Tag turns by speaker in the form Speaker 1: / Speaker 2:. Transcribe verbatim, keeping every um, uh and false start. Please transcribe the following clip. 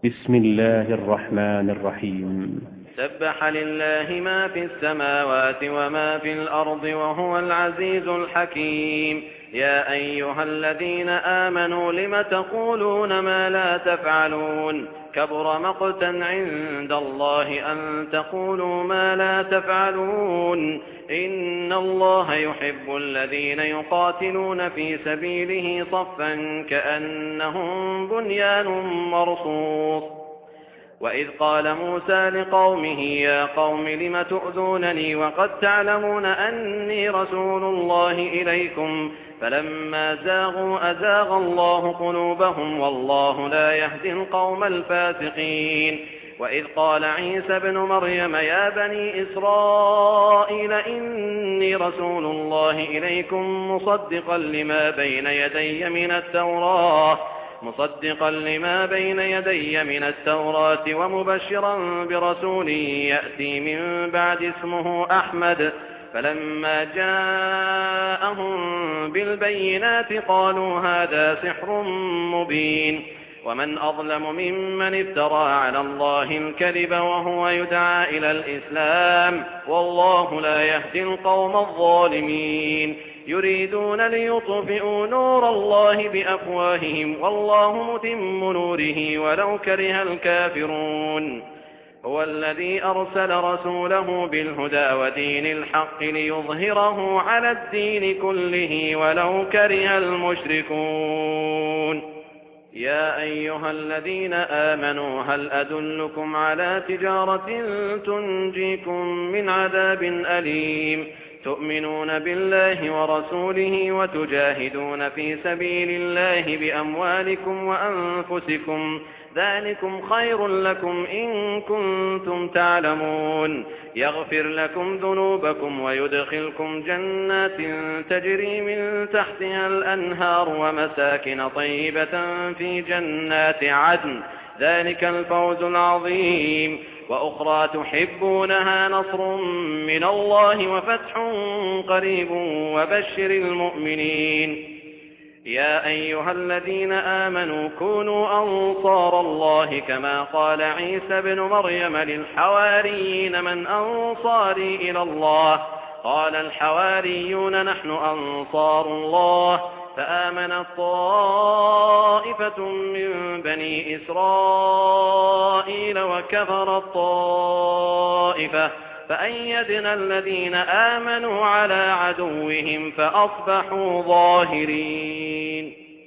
Speaker 1: بسم الله الرحمن الرحيم.
Speaker 2: سبح لله ما في السماوات وما في الأرض وهو العزيز الحكيم. يا أيها الذين آمنوا لم تقولون ما لا تفعلون كبر مقتا عند الله أن تقولوا ما لا تفعلون إن الله يحب الذين يقاتلون في سبيله صفا كأنهم بنيان مرصوص. وإذ قال موسى لقومه يا قوم لم تؤذونني وقد تعلمون أني رسول الله إليكم فلما زاغوا أزاغ الله قلوبهم والله لا يهدي القوم الفاسقين. وإذ قال عيسى ابن مريم يا بني إسرائيل إني رسول الله إليكم مصدقا لما بين يدي من التوراة مصدقا لما بين يدي من التوراة ومبشرا برسول يأتي من بعد اسمه أحمد. فلما جاءهم بالبينات قالوا هذا سحر مبين. ومن أظلم ممن افترى على الله الكذب وهو يدعى إلى الإسلام والله لا يهدي القوم الظالمين. يريدون ليطفئوا نور الله بأفواههم والله متم نوره ولو كره الكافرون. هو الذي أرسل رسوله بالهدى ودين الحق ليظهره على الدين كله ولو كره المشركون. يا أيها الذين آمنوا هل أدلكم على تجارة تنجيكم من عذاب أليم تؤمنون بالله ورسوله وتجاهدون في سبيل الله بأموالكم وأنفسكم ذلكم خير لكم إن كنتم تعلمون. يغفر لكم ذنوبكم ويدخلكم جنات تجري من تحتها الأنهار ومساكن طيبة في جنات عدن ذلك الفوز العظيم. وأخرى تحبونها نصر من الله وفتح قريب وبشر المؤمنين. يا أيها الذين آمنوا كونوا أنصار الله كما قال عيسى بن مريم للحواريين من أنصاري إلى الله قال الحواريون نحن أنصار الله فآمنت طائفة من بني إسرائيل وكفرت طائفة فأيدنا الذين آمنوا على عدوهم فأصبحوا ظاهرين.